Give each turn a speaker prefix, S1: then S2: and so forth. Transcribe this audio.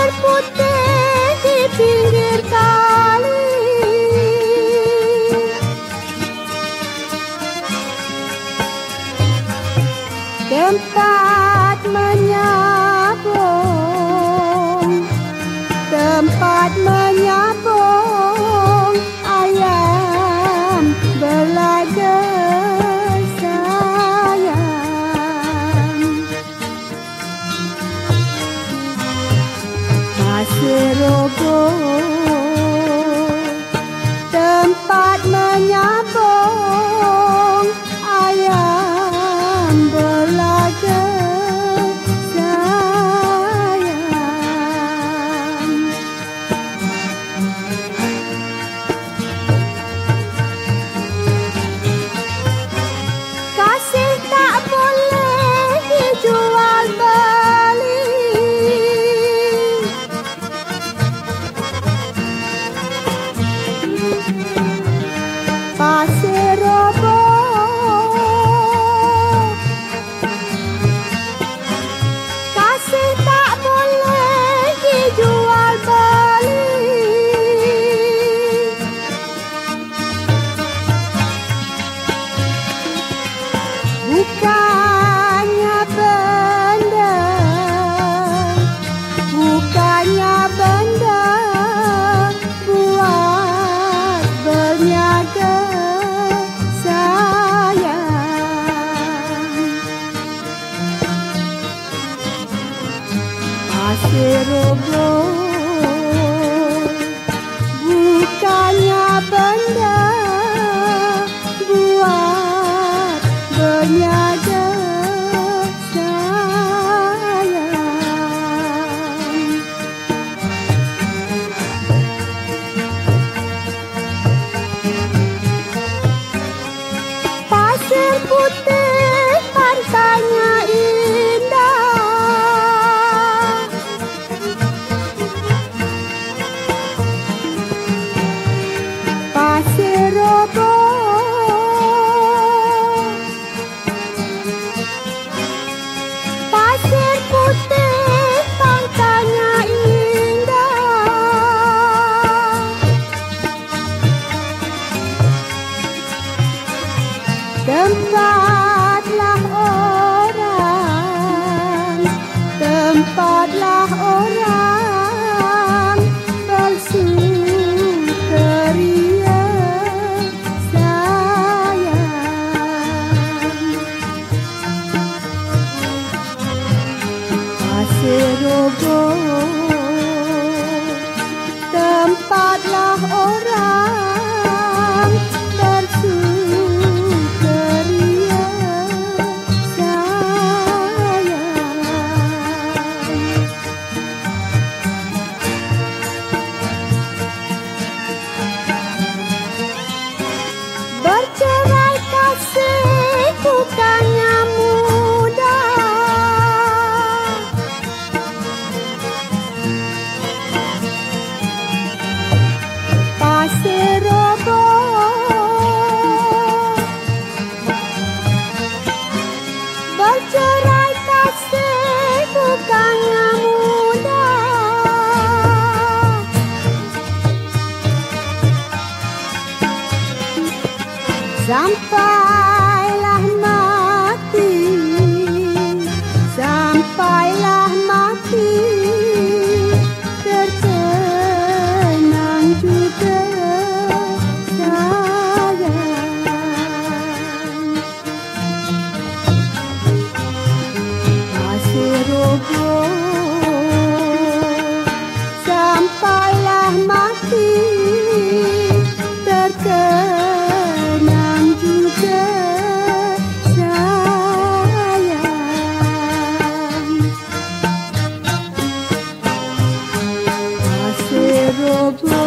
S1: putih di pinggir kali, tempat menyabung, tempat menyabung ayam belaga sayang. Pasir Rogo, tempat menyabung ayam belaga sayang. Kasih tak boleh dijual beli, Pasir Rogo, kasih tak boleh dijual beli. Bukannya benda, bukannya benda buat berniaga sayang. Pasir Rogo, bukannya benda buat berniaga sayang. Pasir putih pantainya indah, Pasir Rogo, pasir putih pantainya indah, tempatlah orang, tempatlah orang bersukaria sayang. Pasir Rogo, tempatlah orang bersukaria sayang. Bercerai kasih bukannya mudah, Pasir Rogo, bercerai kasih bukannya mudah. Sampailah mati, sampailah mati, terkenang juga sayang. Pasir Rogo, sampailah mati, terkenang juga sayang. Pasir Rogo.